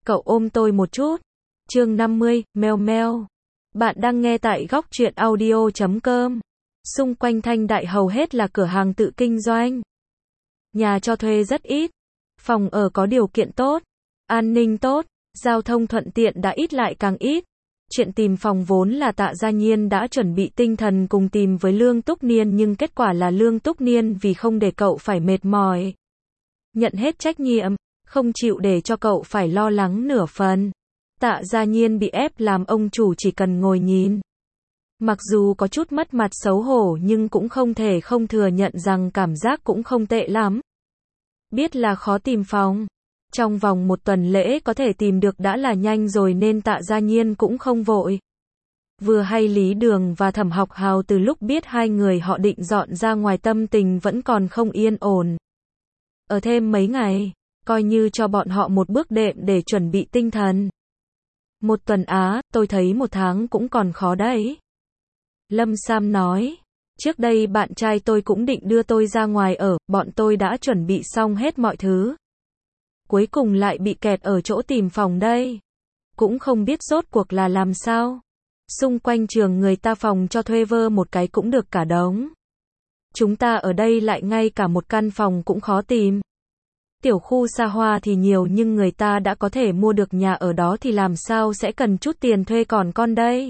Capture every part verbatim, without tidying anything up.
cậu ôm tôi một chút. Chương năm mươi, meo meo. Bạn đang nghe tại góc truyện audio chấm com. Xung quanh Thanh Đại hầu hết là cửa hàng tự kinh doanh. Nhà cho thuê rất ít. Phòng ở có điều kiện tốt. An ninh tốt. Giao thông thuận tiện đã ít lại càng ít. Chuyện tìm phòng vốn là Tạ Gia Nhiên đã chuẩn bị tinh thần cùng tìm với Lương Túc Niên, nhưng kết quả là Lương Túc Niên vì không để cậu phải mệt mỏi, nhận hết trách nhiệm, không chịu để cho cậu phải lo lắng nửa phần. Tạ Gia Nhiên bị ép làm ông chủ chỉ cần ngồi nhìn. Mặc dù có chút mất mặt xấu hổ nhưng cũng không thể không thừa nhận rằng cảm giác cũng không tệ lắm. Biết là khó tìm phòng. Trong vòng một tuần lễ có thể tìm được đã là nhanh rồi nên Tạ Gia Nhiên cũng không vội. Vừa hay Lý Đường và Thẩm Học Hào từ lúc biết hai người họ định dọn ra ngoài tâm tình vẫn còn không yên ổn. Ở thêm mấy ngày, coi như cho bọn họ một bước đệm để chuẩn bị tinh thần. Một tuần á, tôi thấy một tháng cũng còn khó đấy. Lâm Sam nói, trước đây bạn trai tôi cũng định đưa tôi ra ngoài ở, bọn tôi đã chuẩn bị xong hết mọi thứ. Cuối cùng lại bị kẹt ở chỗ tìm phòng đây. Cũng không biết rốt cuộc là làm sao. Xung quanh trường người ta phòng cho thuê vơ một cái cũng được cả đống. Chúng ta ở đây lại ngay cả một căn phòng cũng khó tìm. Tiểu khu xa hoa thì nhiều nhưng người ta đã có thể mua được nhà ở đó thì làm sao sẽ cần chút tiền thuê còn con đây.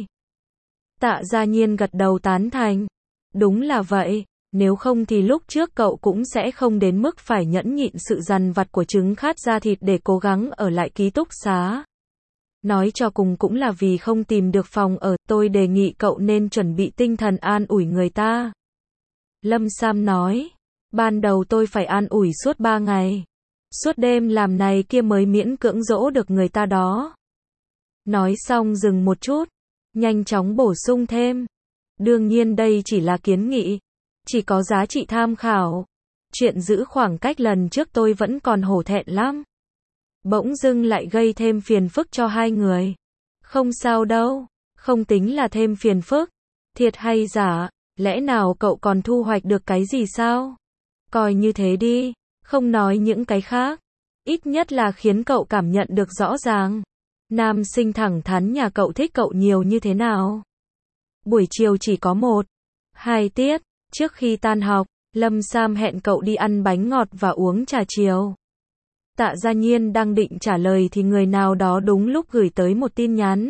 Tạ Gia Nhiên gật đầu tán thành. Đúng là vậy. Nếu không thì lúc trước cậu cũng sẽ không đến mức phải nhẫn nhịn sự dằn vặt của trứng khát da thịt để cố gắng ở lại ký túc xá. Nói cho cùng cũng là vì không tìm được phòng ở, tôi đề nghị cậu nên chuẩn bị tinh thần an ủi người ta. Lâm Sam nói, ban đầu tôi phải an ủi suốt ba ngày. Suốt đêm làm này kia mới miễn cưỡng dỗ được người ta đó. Nói xong dừng một chút, nhanh chóng bổ sung thêm. Đương nhiên đây chỉ là kiến nghị. Chỉ có giá trị tham khảo. Chuyện giữ khoảng cách lần trước tôi vẫn còn hổ thẹn lắm. Bỗng dưng lại gây thêm phiền phức cho hai người. Không sao đâu, không tính là thêm phiền phức. Thiệt hay giả, lẽ nào cậu còn thu hoạch được cái gì sao? Coi như thế đi, không nói những cái khác. Ít nhất là khiến cậu cảm nhận được rõ ràng. Nam sinh thẳng thắn nhà cậu thích cậu nhiều như thế nào? Buổi chiều chỉ có một, hai tiết. Trước khi tan học, Lâm Sam hẹn cậu đi ăn bánh ngọt và uống trà chiều. Tạ Gia Nhiên đang định trả lời thì người nào đó đúng lúc gửi tới một tin nhắn.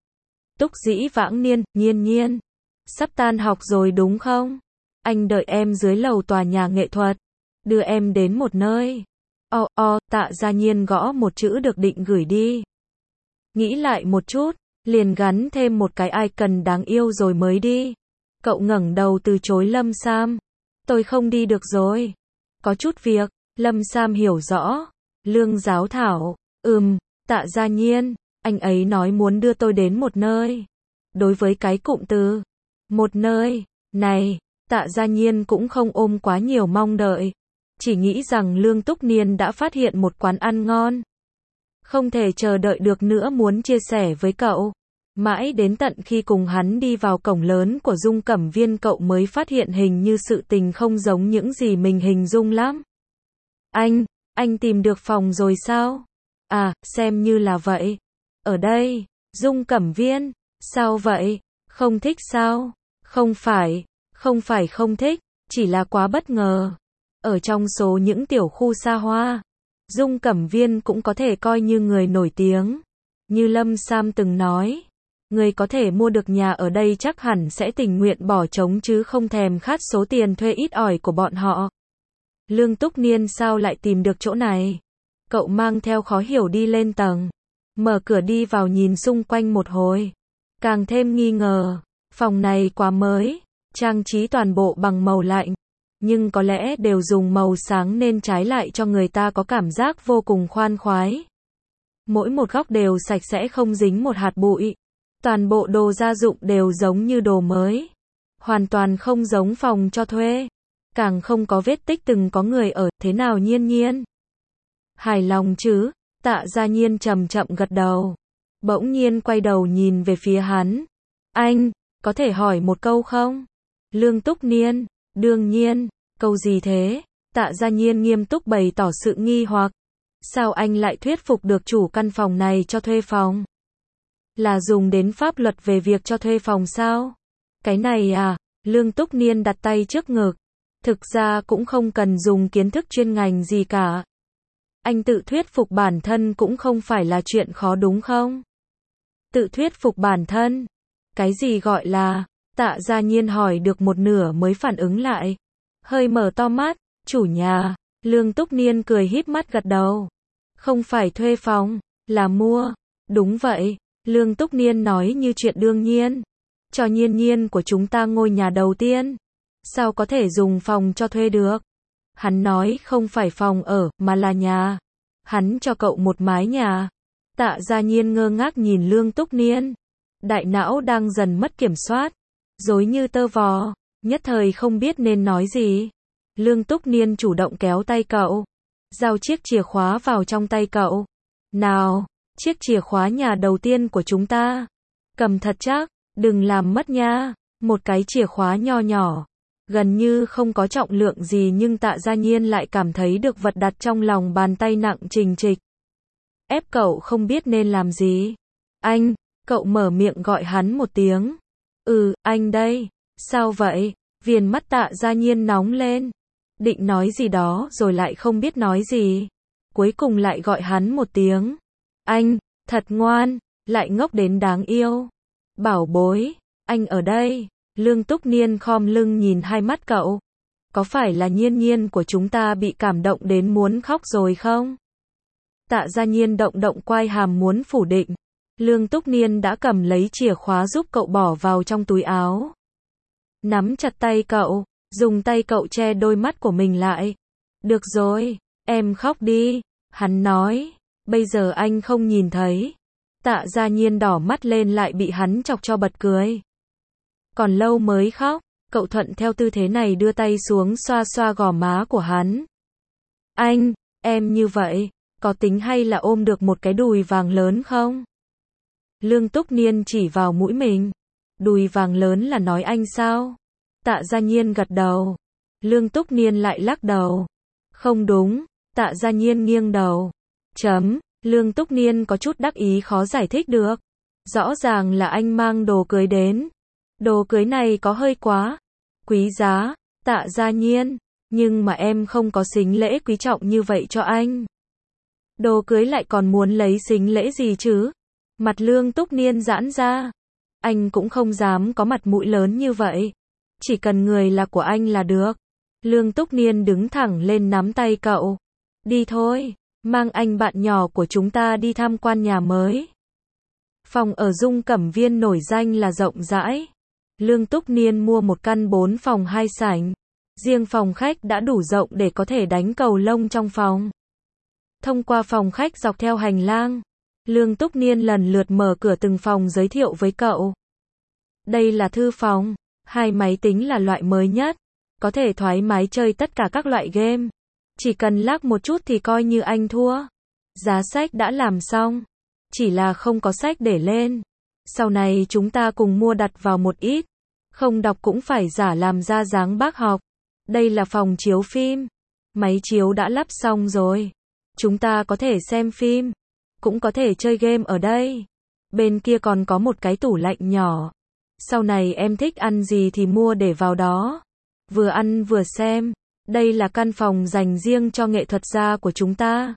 Túc Dĩ Vãng Niên, Nhiên Nhiên. Sắp tan học rồi đúng không? Anh đợi em dưới lầu tòa nhà nghệ thuật. Đưa em đến một nơi. O, o, Tạ Gia Nhiên gõ một chữ được định gửi đi. Nghĩ lại một chút, liền gắn thêm một cái icon đáng yêu rồi mới đi. Cậu ngẩng đầu từ chối Lâm Sam. Tôi không đi được rồi. Có chút việc. Lâm Sam hiểu rõ. Lương Giáo Thảo. Ừm, Tạ Gia Nhiên. Anh ấy nói muốn đưa tôi đến một nơi. Đối với cái cụm từ một nơi này, Tạ Gia Nhiên cũng không ôm quá nhiều mong đợi. Chỉ nghĩ rằng Lương Túc Niên đã phát hiện một quán ăn ngon. Không thể chờ đợi được nữa muốn chia sẻ với cậu. Mãi đến tận khi cùng hắn đi vào cổng lớn của Dung Cẩm Viên cậu mới phát hiện hình như sự tình không giống những gì mình hình dung lắm. Anh, anh tìm được phòng rồi sao? À, xem như là vậy. Ở đây, Dung Cẩm Viên, sao vậy? Không thích sao? Không phải, không phải không thích, chỉ là quá bất ngờ. Ở trong số những tiểu khu xa hoa, Dung Cẩm Viên cũng có thể coi như người nổi tiếng. Như Lâm Sam từng nói. Người có thể mua được nhà ở đây chắc hẳn sẽ tình nguyện bỏ trống chứ không thèm khát số tiền thuê ít ỏi của bọn họ. Lương Túc Niên sao lại tìm được chỗ này? Cậu mang theo khó hiểu đi lên tầng. Mở cửa đi vào nhìn xung quanh một hồi. Càng thêm nghi ngờ. Phòng này quá mới. Trang trí toàn bộ bằng màu lạnh. Nhưng có lẽ đều dùng màu sáng nên trái lại cho người ta có cảm giác vô cùng khoan khoái. Mỗi một góc đều sạch sẽ không dính một hạt bụi. Toàn bộ đồ gia dụng đều giống như đồ mới. Hoàn toàn không giống phòng cho thuê. Càng không có vết tích từng có người ở, thế nào Nhiên Nhiên? Hài lòng chứ? Tạ Gia Nhiên chậm chậm gật đầu. Bỗng nhiên quay đầu nhìn về phía hắn. Anh, có thể hỏi một câu không? Lương Túc Niên, đương nhiên, câu gì thế? Tạ Gia Nhiên nghiêm túc bày tỏ sự nghi hoặc. Sao anh lại thuyết phục được chủ căn phòng này cho thuê phòng? Là dùng đến pháp luật về việc cho thuê phòng sao? Cái này à? Lương Túc Niên đặt tay trước ngực. Thực ra cũng không cần dùng kiến thức chuyên ngành gì cả. Anh tự thuyết phục bản thân cũng không phải là chuyện khó đúng không? Tự thuyết phục bản thân? Cái gì gọi là? Tạ Gia Nhiên hỏi được một nửa mới phản ứng lại. Hơi mở to mắt, chủ nhà. Lương Túc Niên cười híp mắt gật đầu. Không phải thuê phòng, là mua. Đúng vậy, Lương Túc Niên nói như chuyện đương nhiên. Cho Nhiên Nhiên của chúng ta ngôi nhà đầu tiên. Sao có thể dùng phòng cho thuê được? Hắn nói không phải phòng ở, mà là nhà. Hắn cho cậu một mái nhà. Tạ Gia Nhiên ngơ ngác nhìn Lương Túc Niên. Đại não đang dần mất kiểm soát. Rối như tơ vò, nhất thời không biết nên nói gì. Lương Túc Niên chủ động kéo tay cậu. Giao chiếc chìa khóa vào trong tay cậu. Nào, chiếc chìa khóa nhà đầu tiên của chúng ta. Cầm thật chắc, đừng làm mất nha. Một cái chìa khóa nho nhỏ. Gần như không có trọng lượng gì nhưng Tạ Gia Nhiên lại cảm thấy được vật đặt trong lòng bàn tay nặng trình trịch. Ép cậu không biết nên làm gì. Anh, cậu mở miệng gọi hắn một tiếng. Ừ, anh đây. Sao vậy? Viền mắt Tạ Gia Nhiên nóng lên. Định nói gì đó rồi lại không biết nói gì. Cuối cùng lại gọi hắn một tiếng. Anh, thật ngoan, lại ngốc đến đáng yêu. Bảo bối, anh ở đây. Lương Túc Niên khom lưng nhìn hai mắt cậu. Có phải là Nhiên Nhiên của chúng ta bị cảm động đến muốn khóc rồi không? Tạ Gia Nhiên động động quai hàm muốn phủ định. Lương Túc Niên đã cầm lấy chìa khóa giúp cậu bỏ vào trong túi áo. Nắm chặt tay cậu, dùng tay cậu che đôi mắt của mình lại. Được rồi, em khóc đi, hắn nói. Bây giờ anh không nhìn thấy. Tạ Gia Nhiên đỏ mắt lên lại bị hắn chọc cho bật cười. Còn lâu mới khóc, cậu thuận theo tư thế này đưa tay xuống xoa xoa gò má của hắn. Anh, em như vậy, có tính hay là ôm được một cái đùi vàng lớn không? Lương Túc Niên chỉ vào mũi mình. Đùi vàng lớn là nói anh sao? Tạ Gia Nhiên gật đầu. Lương Túc Niên lại lắc đầu. Không đúng, Tạ Gia Nhiên nghiêng đầu. Chấm, Lương Túc Niên có chút đắc ý khó giải thích được. Rõ ràng là anh mang đồ cưới đến. Đồ cưới này có hơi quá quý giá, Tạ Gia Nhiên, nhưng mà em không có sính lễ quý trọng như vậy cho anh. Đồ cưới lại còn muốn lấy sính lễ gì chứ? Mặt Lương Túc Niên giãn ra. Anh cũng không dám có mặt mũi lớn như vậy. Chỉ cần người là của anh là được. Lương Túc Niên đứng thẳng lên nắm tay cậu. Đi thôi, mang anh bạn nhỏ của chúng ta đi tham quan nhà mới. Phòng ở Dung Cẩm Viên nổi danh là rộng rãi. Lương Túc Niên mua một căn bốn phòng hai sảnh. Riêng phòng khách đã đủ rộng để có thể đánh cầu lông trong phòng. Thông qua phòng khách dọc theo hành lang, Lương Túc Niên lần lượt mở cửa từng phòng giới thiệu với cậu. Đây là thư phòng, hai máy tính là loại mới nhất, có thể thoải mái chơi tất cả các loại game. Chỉ cần lag một chút thì coi như anh thua. Giá sách đã làm xong, chỉ là không có sách để lên. Sau này chúng ta cùng mua đặt vào một ít, không đọc cũng phải giả làm ra dáng bác học. Đây là phòng chiếu phim, máy chiếu đã lắp xong rồi. Chúng ta có thể xem phim, cũng có thể chơi game ở đây. Bên kia còn có một cái tủ lạnh nhỏ. Sau này em thích ăn gì thì mua để vào đó. Vừa ăn vừa xem. Đây là căn phòng dành riêng cho nghệ thuật gia của chúng ta.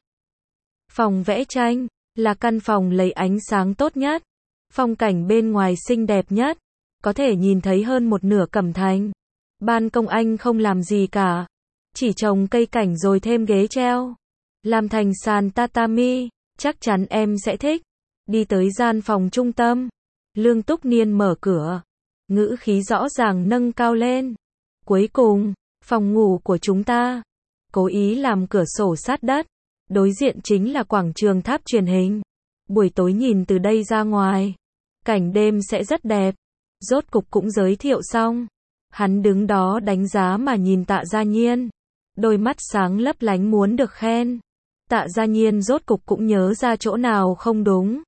Phòng vẽ tranh là căn phòng lấy ánh sáng tốt nhất. Phong cảnh bên ngoài xinh đẹp nhất. Có thể nhìn thấy hơn một nửa Cẩm Thành. Ban công anh không làm gì cả. Chỉ trồng cây cảnh rồi thêm ghế treo. Làm thành sàn tatami. Chắc chắn em sẽ thích. Đi tới gian phòng trung tâm. Lương Túc Niên mở cửa. Ngữ khí rõ ràng nâng cao lên. Cuối cùng, phòng ngủ của chúng ta. Cố ý làm cửa sổ sát đất. Đối diện chính là quảng trường tháp truyền hình. Buổi tối nhìn từ đây ra ngoài, cảnh đêm sẽ rất đẹp. Rốt cục cũng giới thiệu xong. Hắn đứng đó đánh giá mà nhìn Tạ Gia Nhiên. Đôi mắt sáng lấp lánh muốn được khen. Tạ Gia Nhiên rốt cục cũng nhớ ra chỗ nào không đúng.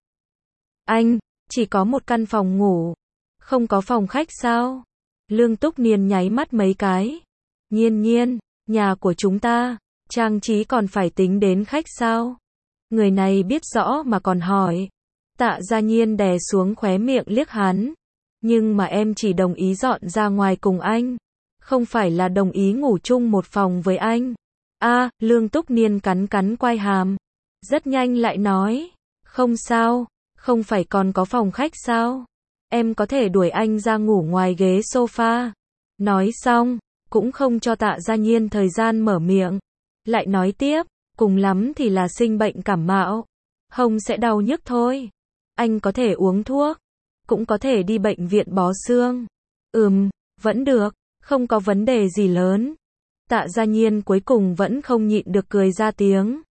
Anh, chỉ có một căn phòng ngủ. Không có phòng khách sao? Lương Túc Niên nháy mắt mấy cái. Nhiên Nhiên, nhà của chúng ta, trang trí còn phải tính đến khách sao? Người này biết rõ mà còn hỏi. Tạ Gia Nhiên đè xuống khóe miệng liếc hắn. Nhưng mà em chỉ đồng ý dọn ra ngoài cùng anh. Không phải là đồng ý ngủ chung một phòng với anh. A, Lương Túc Niên cắn cắn quai hàm. Rất nhanh lại nói. Không sao, không phải còn có phòng khách sao? Em có thể đuổi anh ra ngủ ngoài ghế sofa. Nói xong, cũng không cho Tạ Gia Nhiên thời gian mở miệng. Lại nói tiếp, cùng lắm thì là sinh bệnh cảm mạo. Hông sẽ đau nhức thôi. Anh có thể uống thuốc. Cũng có thể đi bệnh viện bó xương. Ừm, vẫn được, không có vấn đề gì lớn. Tạ Gia Nhiên cuối cùng vẫn không nhịn được cười ra tiếng.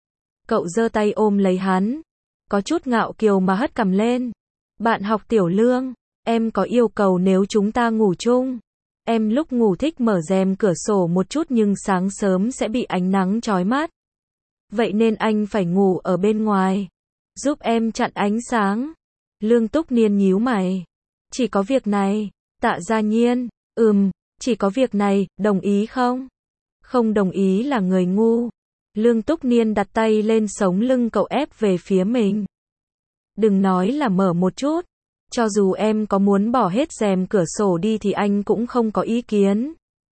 Cậu giơ tay ôm lấy hắn. Có chút ngạo kiều mà hất cằm lên. Bạn học Tiểu Lương, em có yêu cầu nếu chúng ta ngủ chung. Em lúc ngủ thích mở rèm cửa sổ một chút nhưng sáng sớm sẽ bị ánh nắng chói mắt. Vậy nên anh phải ngủ ở bên ngoài. Giúp em chặn ánh sáng. Lương Túc Niên nhíu mày. Chỉ có việc này. Tạ Gia Nhiên, ừm, chỉ có việc này, đồng ý không? Không đồng ý là người ngu. Lương Túc Niên đặt tay lên sống lưng cậu ép về phía mình. Đừng nói là mở một chút. Cho dù em có muốn bỏ hết rèm cửa sổ đi thì anh cũng không có ý kiến.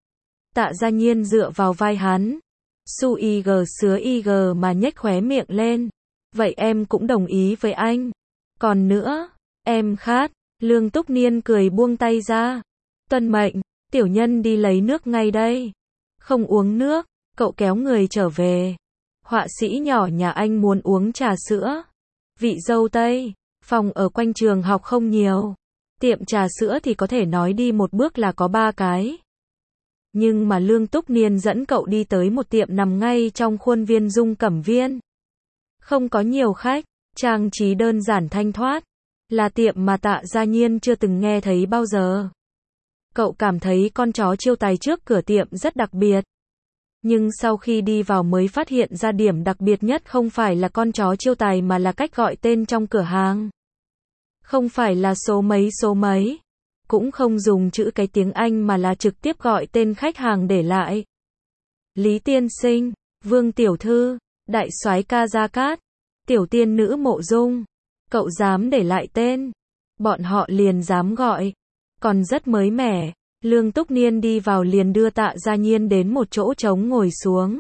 Tạ Gia Nhiên dựa vào vai hắn. Su y gờ sứa y gờ mà nhếch khóe miệng lên. Vậy em cũng đồng ý với anh. Còn nữa, em khát. Lương Túc Niên cười buông tay ra. Tuân mệnh, tiểu nhân đi lấy nước ngay đây. Không uống nước, cậu kéo người trở về. Họa sĩ nhỏ nhà anh muốn uống trà sữa. Vị dâu Tây, phòng ở quanh trường học không nhiều. Tiệm trà sữa thì có thể nói đi một bước là có ba cái. Nhưng mà Lương Túc Niên dẫn cậu đi tới một tiệm nằm ngay trong khuôn viên Dung Cẩm Viên. Không có nhiều khách, trang trí đơn giản thanh thoát. Là tiệm mà Tạ Gia Nhiên chưa từng nghe thấy bao giờ. Cậu cảm thấy con chó chiêu tài trước cửa tiệm rất đặc biệt. Nhưng sau khi đi vào mới phát hiện ra điểm đặc biệt nhất không phải là con chó chiêu tài mà là cách gọi tên trong cửa hàng. Không phải là số mấy số mấy. Cũng không dùng chữ cái tiếng Anh mà là trực tiếp gọi tên khách hàng để lại. Lý tiên sinh, Vương tiểu thư, đại soái ca Gia Cát, tiểu tiên nữ Mộ Dung. Cậu dám để lại tên, bọn họ liền dám gọi. Còn rất mới mẻ. Lương Túc Niên đi vào liền đưa Tạ Gia Nhiên đến một chỗ trống ngồi xuống.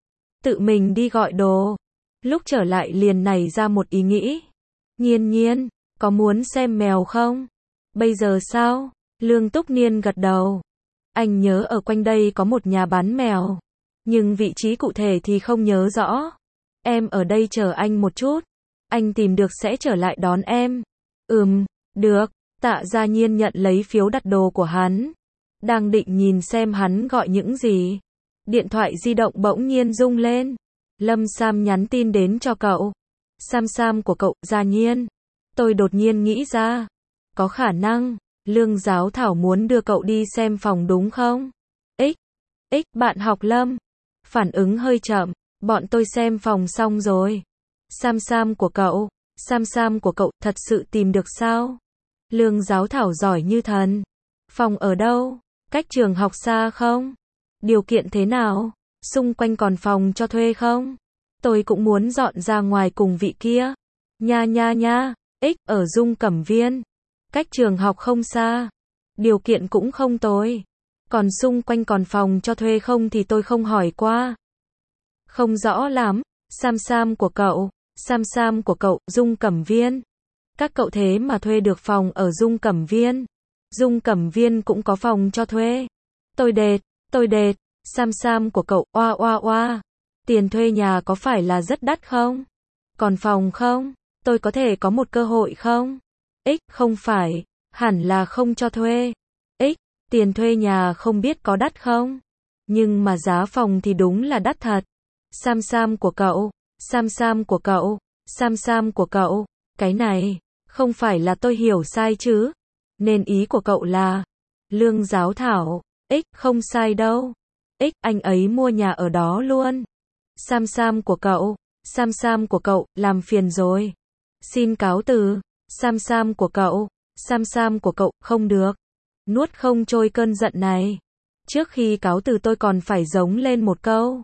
Tự mình đi gọi đồ. Lúc trở lại liền nảy ra một ý nghĩ. Nhiên Nhiên, có muốn xem mèo không? Bây giờ sao? Lương Túc Niên gật đầu. Anh nhớ ở quanh đây có một nhà bán mèo. Nhưng vị trí cụ thể thì không nhớ rõ. Em ở đây chờ anh một chút. Anh tìm được sẽ trở lại đón em. Ừm, được. Tạ Gia Nhiên nhận lấy phiếu đặt đồ của hắn. Đang định nhìn xem hắn gọi những gì. Điện thoại di động bỗng nhiên rung lên. Lâm Sam nhắn tin đến cho cậu. Sam Sam của cậu, Gia Nhiên. Tôi đột nhiên nghĩ ra. Có khả năng, Lương Giáo Thảo muốn đưa cậu đi xem phòng đúng không? X. X bạn học Lâm. Phản ứng hơi chậm. Bọn tôi xem phòng xong rồi. Sam Sam của cậu. Sam Sam của cậu thật sự tìm được sao? Lương Giáo Thảo giỏi như thần. Phòng ở đâu? Cách trường học xa không? Điều kiện thế nào? Xung quanh còn phòng cho thuê không? Tôi cũng muốn dọn ra ngoài cùng vị kia. Nha nha nha. X ở Dung Cẩm Viên. Cách trường học không xa. Điều kiện cũng không tồi. Còn xung quanh còn phòng cho thuê không thì tôi không hỏi qua. Không rõ lắm. Sam Sam của cậu. Sam Sam của cậu, Dung Cẩm Viên. Các cậu thế mà thuê được phòng ở Dung Cẩm Viên. Dung Cẩm Viên cũng có phòng cho thuê. Tôi đệt, tôi đệt. Sam Sam của cậu, oa oa oa. Tiền thuê nhà có phải là rất đắt không? Còn phòng không? Tôi có thể có một cơ hội không? X, không phải. Hẳn là không cho thuê. X, tiền thuê nhà không biết có đắt không? Nhưng mà giá phòng thì đúng là đắt thật. Sam Sam của cậu. Sam Sam của cậu. Sam Sam của cậu. Cái này, không phải là tôi hiểu sai chứ? Nên ý của cậu là Lương Giáo Thảo. X, không sai đâu. X, anh ấy mua nhà ở đó luôn. Sam Sam của cậu. Sam Sam của cậu, làm phiền rồi. Xin cáo từ. Sam Sam của cậu. Sam Sam của cậu, không được. Nuốt không trôi cơn giận này. Trước khi cáo từ tôi còn phải giống lên một câu.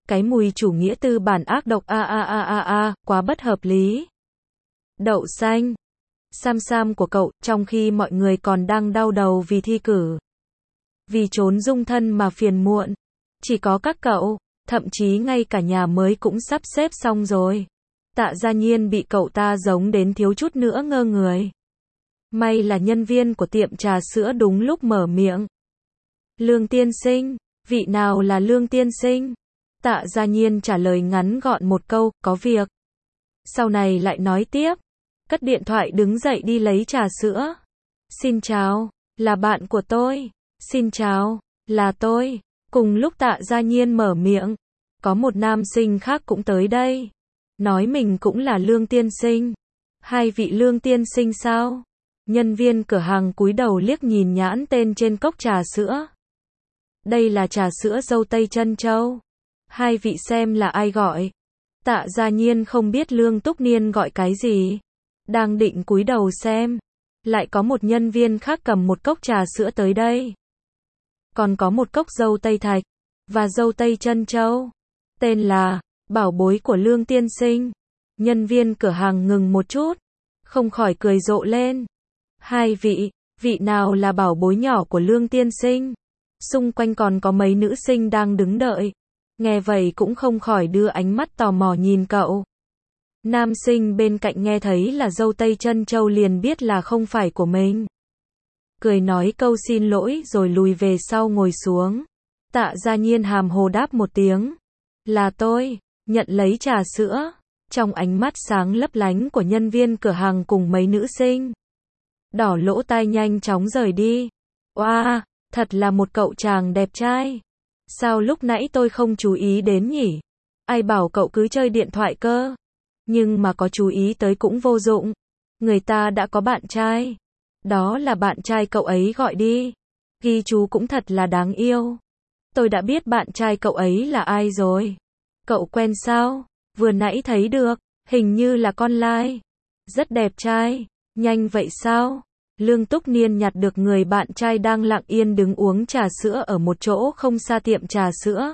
Cái mùi chủ nghĩa tư bản ác độc a a a a a, quá bất hợp lý. Đậu xanh. Sam Sam của cậu, trong khi mọi người còn đang đau đầu vì thi cử. Vì trốn dung thân mà phiền muộn. Chỉ có các cậu, thậm chí ngay cả nhà mới cũng sắp xếp xong rồi. Tạ Gia Nhiên bị cậu ta giống đến thiếu chút nữa ngơ người. May là nhân viên của tiệm trà sữa đúng lúc mở miệng. Lương tiên sinh, vị nào là Lương tiên sinh? Tạ Gia Nhiên trả lời ngắn gọn một câu, có việc. Sau này lại nói tiếp. Cất điện thoại đứng dậy đi lấy trà sữa. Xin chào, là bạn của tôi. Xin chào, là tôi. Cùng lúc Tạ Gia Nhiên mở miệng, có một nam sinh khác cũng tới đây. Nói mình cũng là Lương tiên sinh. Hai vị Lương tiên sinh sao? Nhân viên cửa hàng cúi đầu liếc nhìn nhãn tên trên cốc trà sữa. Đây là trà sữa dâu tây trân châu. Hai vị xem là ai gọi. Tạ Gia Nhiên không biết Lương Túc Niên gọi cái gì. Đang định cúi đầu xem. Lại có một nhân viên khác cầm một cốc trà sữa tới đây. Còn có một cốc dâu tây thạch. Và dâu tây trân châu. Tên là bảo bối của Lương tiên sinh. Nhân viên cửa hàng ngừng một chút. Không khỏi cười rộ lên. Hai vị, vị nào là bảo bối nhỏ của Lương tiên sinh? Xung quanh còn có mấy nữ sinh đang đứng đợi. Nghe vậy cũng không khỏi đưa ánh mắt tò mò nhìn cậu. Nam sinh bên cạnh nghe thấy là dâu tây trân châu liền biết là không phải của mình. Cười nói câu xin lỗi rồi lùi về sau ngồi xuống. Tạ Gia Nhiên hàm hồ đáp một tiếng. Là tôi, nhận lấy trà sữa. Trong ánh mắt sáng lấp lánh của nhân viên cửa hàng cùng mấy nữ sinh. Đỏ lỗ tai nhanh chóng rời đi. Oa, thật là một cậu chàng đẹp trai. Sao lúc nãy tôi không chú ý đến nhỉ? Ai bảo cậu cứ chơi điện thoại cơ? Nhưng mà có chú ý tới cũng vô dụng. Người ta đã có bạn trai. Đó là bạn trai cậu ấy gọi đi. Ghi chú cũng thật là đáng yêu. Tôi đã biết bạn trai cậu ấy là ai rồi. Cậu quen sao? Vừa nãy thấy được, hình như là con lai. Rất đẹp trai. Nhanh vậy sao? Lương Túc Niên nhặt được người bạn trai đang lặng yên đứng uống trà sữa ở một chỗ không xa tiệm trà sữa.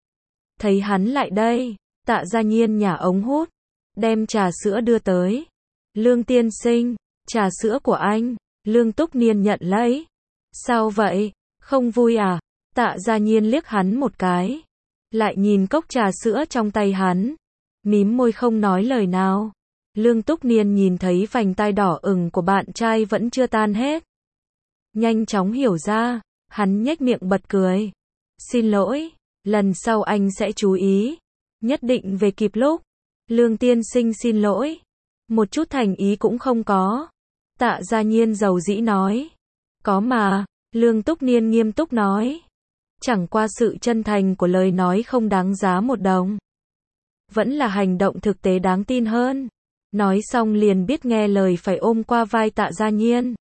Thấy hắn lại đây, Tạ Gia Nhiên nhả ống hút, đem trà sữa đưa tới. Lương tiên sinh, trà sữa của anh. Lương Túc Niên nhận lấy. Sao vậy? Không vui à? Tạ Gia Nhiên liếc hắn một cái. Lại nhìn cốc trà sữa trong tay hắn. Mím môi không nói lời nào. Lương Túc Niên nhìn thấy vành tai đỏ ửng của bạn trai vẫn chưa tan hết. Nhanh chóng hiểu ra, hắn nhếch miệng bật cười. Xin lỗi, lần sau anh sẽ chú ý. Nhất định về kịp lúc. Lương tiên sinh xin lỗi. Một chút thành ý cũng không có. Tạ Gia Nhiên dầu dĩ nói. Có mà, Lương Túc Niên nghiêm túc nói. Chẳng qua sự chân thành của lời nói không đáng giá một đồng. Vẫn là hành động thực tế đáng tin hơn. Nói xong liền biết nghe lời phải ôm qua vai Tạ Gia Nhiên.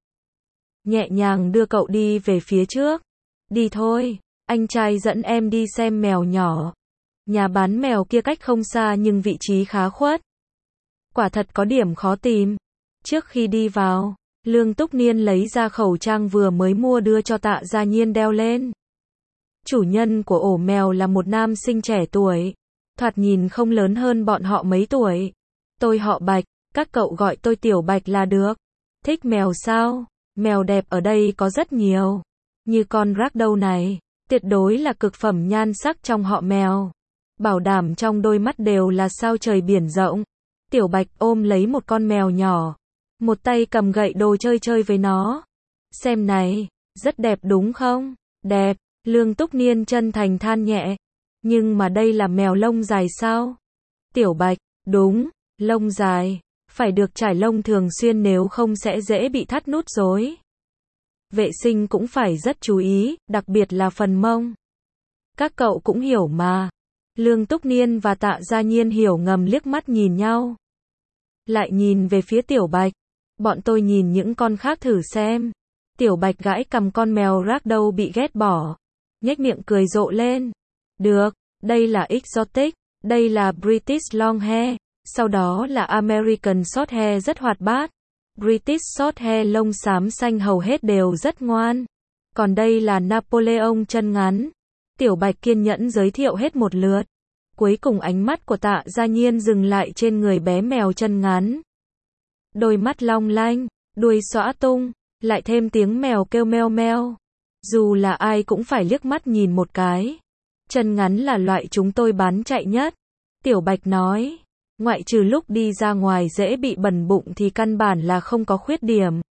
Nhẹ nhàng đưa cậu đi về phía trước. Đi thôi, anh trai dẫn em đi xem mèo nhỏ. Nhà bán mèo kia cách không xa nhưng vị trí khá khuất. Quả thật có điểm khó tìm. Trước khi đi vào, Lương Túc Niên lấy ra khẩu trang vừa mới mua đưa cho Tạ Gia Nhiên đeo lên. Chủ nhân của ổ mèo là một nam sinh trẻ tuổi. Thoạt nhìn không lớn hơn bọn họ mấy tuổi. Tôi họ Bạch, các cậu gọi tôi Tiểu Bạch là được. Thích mèo sao? Mèo đẹp ở đây có rất nhiều. Như con ragdoll này, tuyệt đối là cực phẩm nhan sắc trong họ mèo. Bảo đảm trong đôi mắt đều là sao trời biển rộng. Tiểu Bạch ôm lấy một con mèo nhỏ. Một tay cầm gậy đồ chơi chơi với nó. Xem này, rất đẹp đúng không? Đẹp, Lương Túc Niên chân thành than nhẹ. Nhưng mà đây là mèo lông dài sao? Tiểu Bạch, đúng, lông dài. Phải được trải lông thường xuyên nếu không sẽ dễ bị thắt nút rối. Vệ sinh cũng phải rất chú ý, đặc biệt là phần mông. Các cậu cũng hiểu mà. Lương Túc Niên và Tạ Gia Nhiên hiểu ngầm liếc mắt nhìn nhau. Lại nhìn về phía Tiểu Bạch. Bọn tôi nhìn những con khác thử xem. Tiểu Bạch gãi cầm con mèo ragdoll bị ghét bỏ. Nhếch miệng cười rộ lên. Được, đây là exotic, đây là British Longhair, sau đó là American Shorthair rất hoạt bát. British Shorthair lông xám xanh hầu hết đều rất ngoan. Còn đây là Napoleon chân ngắn. Tiểu Bạch kiên nhẫn giới thiệu hết một lượt. Cuối cùng ánh mắt của Tạ Gia Nhiên dừng lại trên người bé mèo chân ngắn. Đôi mắt long lanh, đuôi xõa tung, lại thêm tiếng mèo kêu meo meo. Dù là ai cũng phải liếc mắt nhìn một cái. Chân ngắn là loại chúng tôi bán chạy nhất. Tiểu Bạch nói, ngoại trừ lúc đi ra ngoài dễ bị bẩn bụng thì căn bản là không có khuyết điểm.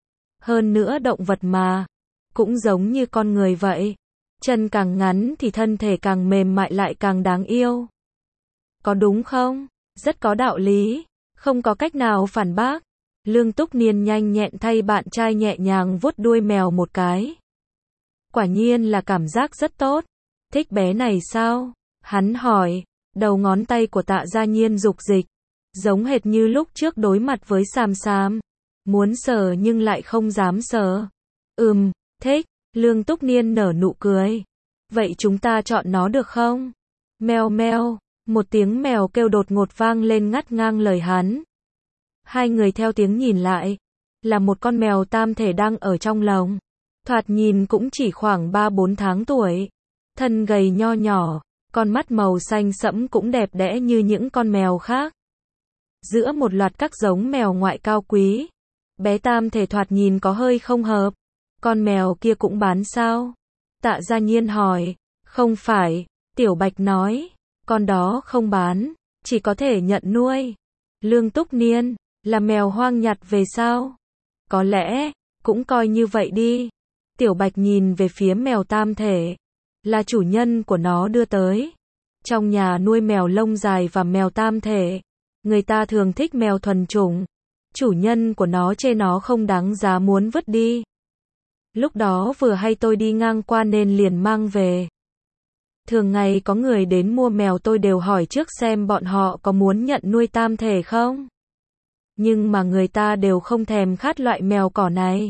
Hơn nữa động vật mà, cũng giống như con người vậy. Chân càng ngắn thì thân thể càng mềm mại lại càng đáng yêu. Có đúng không? Rất có đạo lý. Không có cách nào phản bác. Lương Túc Niên nhanh nhẹn thay bạn trai nhẹ nhàng vuốt đuôi mèo một cái. Quả nhiên là cảm giác rất tốt. Thích bé này sao? Hắn hỏi. Đầu ngón tay của Tạ Gia Nhiên dục dịch. Giống hệt như lúc trước đối mặt với Sam Sam. Muốn sờ nhưng lại không dám sờ. Ừm, thích. Lương Túc Niên nở nụ cười. Vậy chúng ta chọn nó được không? Meo meo. Một tiếng mèo kêu đột ngột vang lên ngắt ngang lời hắn. Hai người theo tiếng nhìn lại. Là một con mèo tam thể đang ở trong lồng. Thoạt nhìn cũng chỉ khoảng ba bốn tháng tuổi. Thân gầy nho nhỏ. Con mắt màu xanh sẫm cũng đẹp đẽ như những con mèo khác. Giữa một loạt các giống mèo ngoại cao quý. Bé tam thể thoạt nhìn có hơi không hợp. Con mèo kia cũng bán sao? Tạ Gia Nhiên hỏi. Không phải. Tiểu Bạch nói. Con đó không bán. Chỉ có thể nhận nuôi. Lương Túc Niên. Là mèo hoang nhặt về sao? Có lẽ. Cũng coi như vậy đi. Tiểu Bạch nhìn về phía mèo tam thể. Là chủ nhân của nó đưa tới. Trong nhà nuôi mèo lông dài và mèo tam thể. Người ta thường thích mèo thuần chủng. Chủ nhân của nó chê nó không đáng giá muốn vứt đi. Lúc đó vừa hay tôi đi ngang qua nên liền mang về. Thường ngày có người đến mua mèo tôi đều hỏi trước xem bọn họ có muốn nhận nuôi tam thể không. Nhưng mà người ta đều không thèm khát loại mèo cỏ này.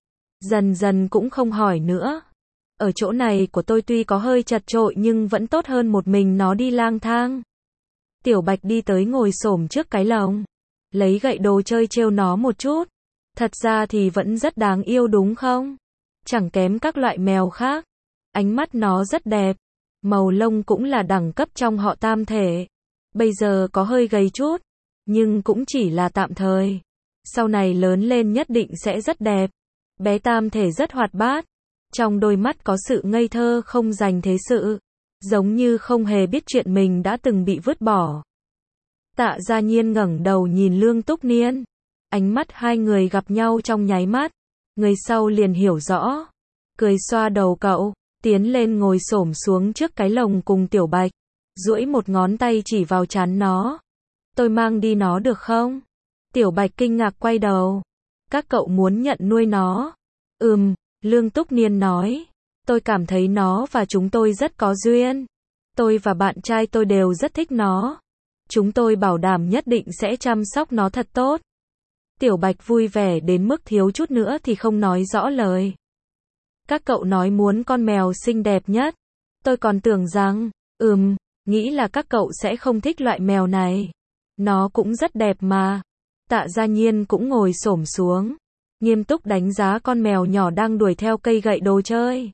Dần dần cũng không hỏi nữa. Ở chỗ này của tôi tuy có hơi chật chội nhưng vẫn tốt hơn một mình nó đi lang thang. Tiểu Bạch đi tới ngồi xổm trước cái lồng. Lấy gậy đồ chơi trêu nó một chút. Thật ra thì vẫn rất đáng yêu đúng không? Chẳng kém các loại mèo khác. Ánh mắt nó rất đẹp. Màu lông cũng là đẳng cấp trong họ tam thể. Bây giờ có hơi gầy chút. Nhưng cũng chỉ là tạm thời. Sau này lớn lên nhất định sẽ rất đẹp. Bé tam thể rất hoạt bát. Trong đôi mắt có sự ngây thơ không dành thế sự. Giống như không hề biết chuyện mình đã từng bị vứt bỏ. Tạ Gia Nhiên ngẩng đầu nhìn Lương Túc Niên. Ánh mắt hai người gặp nhau trong nháy mắt. Người sau liền hiểu rõ. Cười xoa đầu cậu. Tiến lên ngồi xổm xuống trước cái lồng cùng Tiểu Bạch. Duỗi một ngón tay chỉ vào trán nó. Tôi mang đi nó được không? Tiểu Bạch kinh ngạc quay đầu. Các cậu muốn nhận nuôi nó? Ừm, Lương Túc Niên nói. Tôi cảm thấy nó và chúng tôi rất có duyên. Tôi và bạn trai tôi đều rất thích nó. Chúng tôi bảo đảm nhất định sẽ chăm sóc nó thật tốt. Tiểu Bạch vui vẻ đến mức thiếu chút nữa thì không nói rõ lời. Các cậu nói muốn con mèo xinh đẹp nhất. Tôi còn tưởng rằng, ừm, nghĩ là các cậu sẽ không thích loại mèo này. Nó cũng rất đẹp mà. Tạ Gia Nhiên cũng ngồi xổm xuống. Nghiêm túc đánh giá con mèo nhỏ đang đuổi theo cây gậy đồ chơi.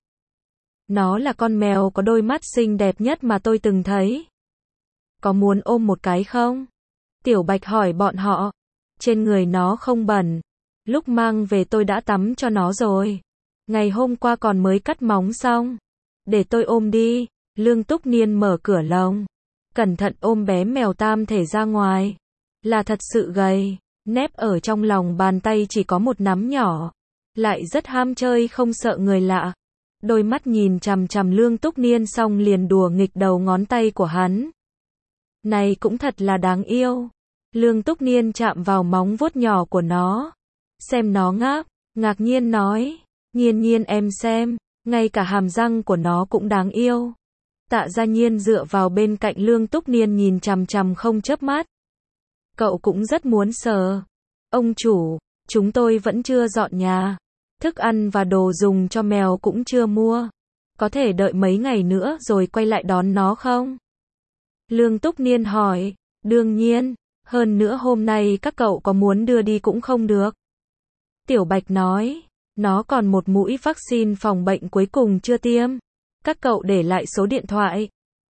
Nó là con mèo có đôi mắt xinh đẹp nhất mà tôi từng thấy. Có muốn ôm một cái không? Tiểu Bạch hỏi bọn họ. Trên người nó không bẩn. Lúc mang về tôi đã tắm cho nó rồi. Ngày hôm qua còn mới cắt móng xong. Để tôi ôm đi. Lương Túc Niên mở cửa lồng. Cẩn thận ôm bé mèo tam thể ra ngoài. Là thật sự gầy. Nép ở trong lòng bàn tay chỉ có một nắm nhỏ. Lại rất ham chơi không sợ người lạ. Đôi mắt nhìn chằm chằm Lương Túc Niên xong liền đùa nghịch đầu ngón tay của hắn. Này cũng thật là đáng yêu. Lương Túc Niên chạm vào móng vuốt nhỏ của nó. Xem nó ngáp, ngạc nhiên nói. Nhiên Nhiên em xem, ngay cả hàm răng của nó cũng đáng yêu. Tạ Gia Nhiên dựa vào bên cạnh Lương Túc Niên nhìn chằm chằm không chớp mắt. Cậu cũng rất muốn sờ. Ông chủ, chúng tôi vẫn chưa dọn nhà. Thức ăn và đồ dùng cho mèo cũng chưa mua. Có thể đợi mấy ngày nữa rồi quay lại đón nó không? Lương Túc Niên hỏi. Đương nhiên, hơn nữa hôm nay các cậu có muốn đưa đi cũng không được. Tiểu Bạch nói. Nó còn một mũi vaccine phòng bệnh cuối cùng chưa tiêm. Các cậu để lại số điện thoại.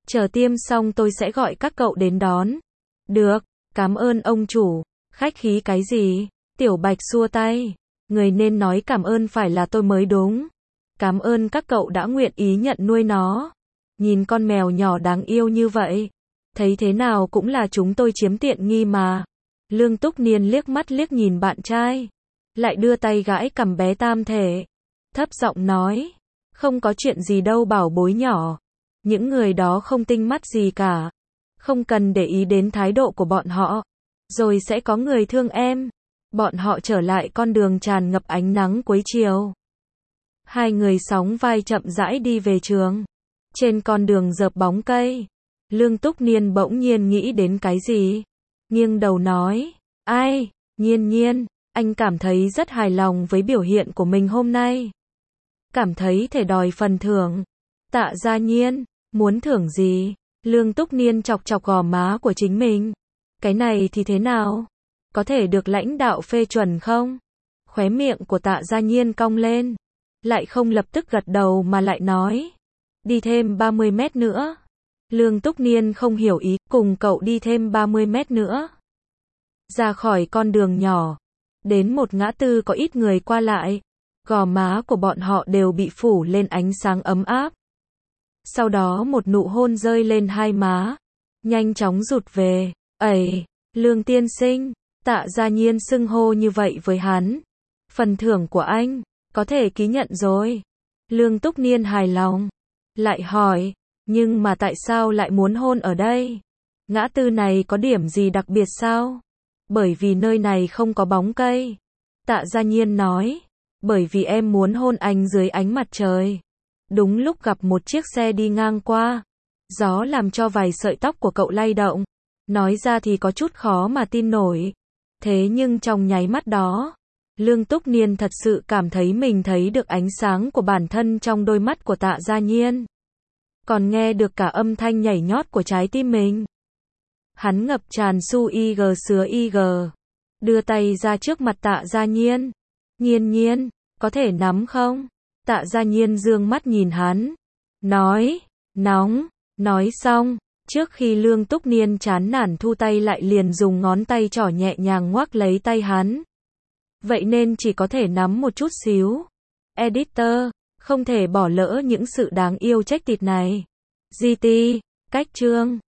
Chờ tiêm xong tôi sẽ gọi các cậu đến đón. Được, cảm ơn ông chủ. Khách khí cái gì? Tiểu Bạch xua tay. Người nên nói cảm ơn phải là tôi mới đúng. Cảm ơn các cậu đã nguyện ý nhận nuôi nó. Nhìn con mèo nhỏ đáng yêu như vậy. Thấy thế nào cũng là chúng tôi chiếm tiện nghi mà. Lương Túc Niên liếc mắt liếc nhìn bạn trai. Lại đưa tay gãi cằm bé Tam Thể. Thấp giọng nói. Không có chuyện gì đâu bảo bối nhỏ. Những người đó không tinh mắt gì cả. Không cần để ý đến thái độ của bọn họ. Rồi sẽ có người thương em. Bọn họ trở lại con đường tràn ngập ánh nắng cuối chiều. Hai người sóng vai chậm rãi đi về trường. Trên con đường rợp bóng cây. Lương Túc Niên bỗng nhiên nghĩ đến cái gì. Nghiêng đầu nói. Ai, Nhiên Nhiên, anh cảm thấy rất hài lòng với biểu hiện của mình hôm nay. Cảm thấy thể đòi phần thưởng. Tạ Gia Nhiên, muốn thưởng gì? Lương Túc Niên chọc chọc gò má của chính mình. Cái này thì thế nào? Có thể được lãnh đạo phê chuẩn không? Khóe miệng của Tạ Gia Nhiên cong lên. Lại không lập tức gật đầu mà lại nói. Đi thêm ba mươi mét nữa. Lương Túc Niên không hiểu ý, cùng cậu đi thêm ba mươi mét nữa. Ra khỏi con đường nhỏ. Đến một ngã tư có ít người qua lại. Gò má của bọn họ đều bị phủ lên ánh sáng ấm áp. Sau đó một nụ hôn rơi lên hai má. Nhanh chóng rụt về. Ẩy, Lương tiên sinh. Tạ Gia Nhiên xưng hô như vậy với hắn. Phần thưởng của anh, có thể ký nhận rồi. Lương Túc Niên hài lòng. Lại hỏi, nhưng mà tại sao lại muốn hôn ở đây? Ngã tư này có điểm gì đặc biệt sao? Bởi vì nơi này không có bóng cây. Tạ Gia Nhiên nói. Bởi vì em muốn hôn anh dưới ánh mặt trời. Đúng lúc gặp một chiếc xe đi ngang qua. Gió làm cho vài sợi tóc của cậu lay động. Nói ra thì có chút khó mà tin nổi. Thế nhưng trong nháy mắt đó, Lương Túc Niên thật sự cảm thấy mình thấy được ánh sáng của bản thân trong đôi mắt của Tạ Gia Nhiên. Còn nghe được cả âm thanh nhảy nhót của trái tim mình. Hắn ngập tràn su y g sứa y g. Đưa tay ra trước mặt Tạ Gia Nhiên. Nhiên Nhiên, có thể nắm không? Tạ Gia Nhiên dương mắt nhìn hắn. Nói, nóng, nói xong. Trước khi Lương Túc Niên chán nản thu tay lại liền dùng ngón tay trỏ nhẹ nhàng ngoắc lấy tay hắn. Vậy nên chỉ có thể nắm một chút xíu. Editor, không thể bỏ lỡ những sự đáng yêu trách tịt này. giê tê, cách chương.